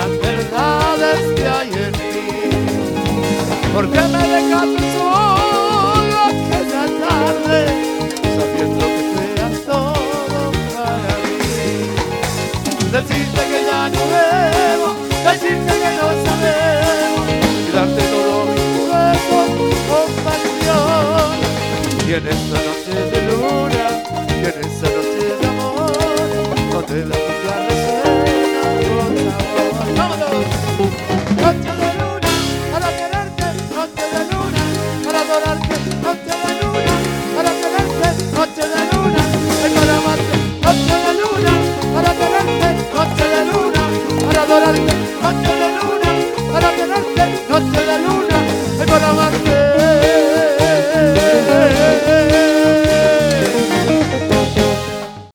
las verdades que hay en mí. ¿Por qué me dejaste solo aquella tarde, sabiendo que tú eras todo para mí? Decirte que ya no debo, decirte que no sabemos, y darte todo mi besos, compasión. Y en esta noche de luna, y en esa noche de amor, no te la recena con amor. ¡Vámonos! Noche de luna, para quererte, noche de luna, para adorarte, noche de luna, para quererte, noche de luna, para amarte, noche de luna, para quererte, noche de luna, para adorarte, noche de luna.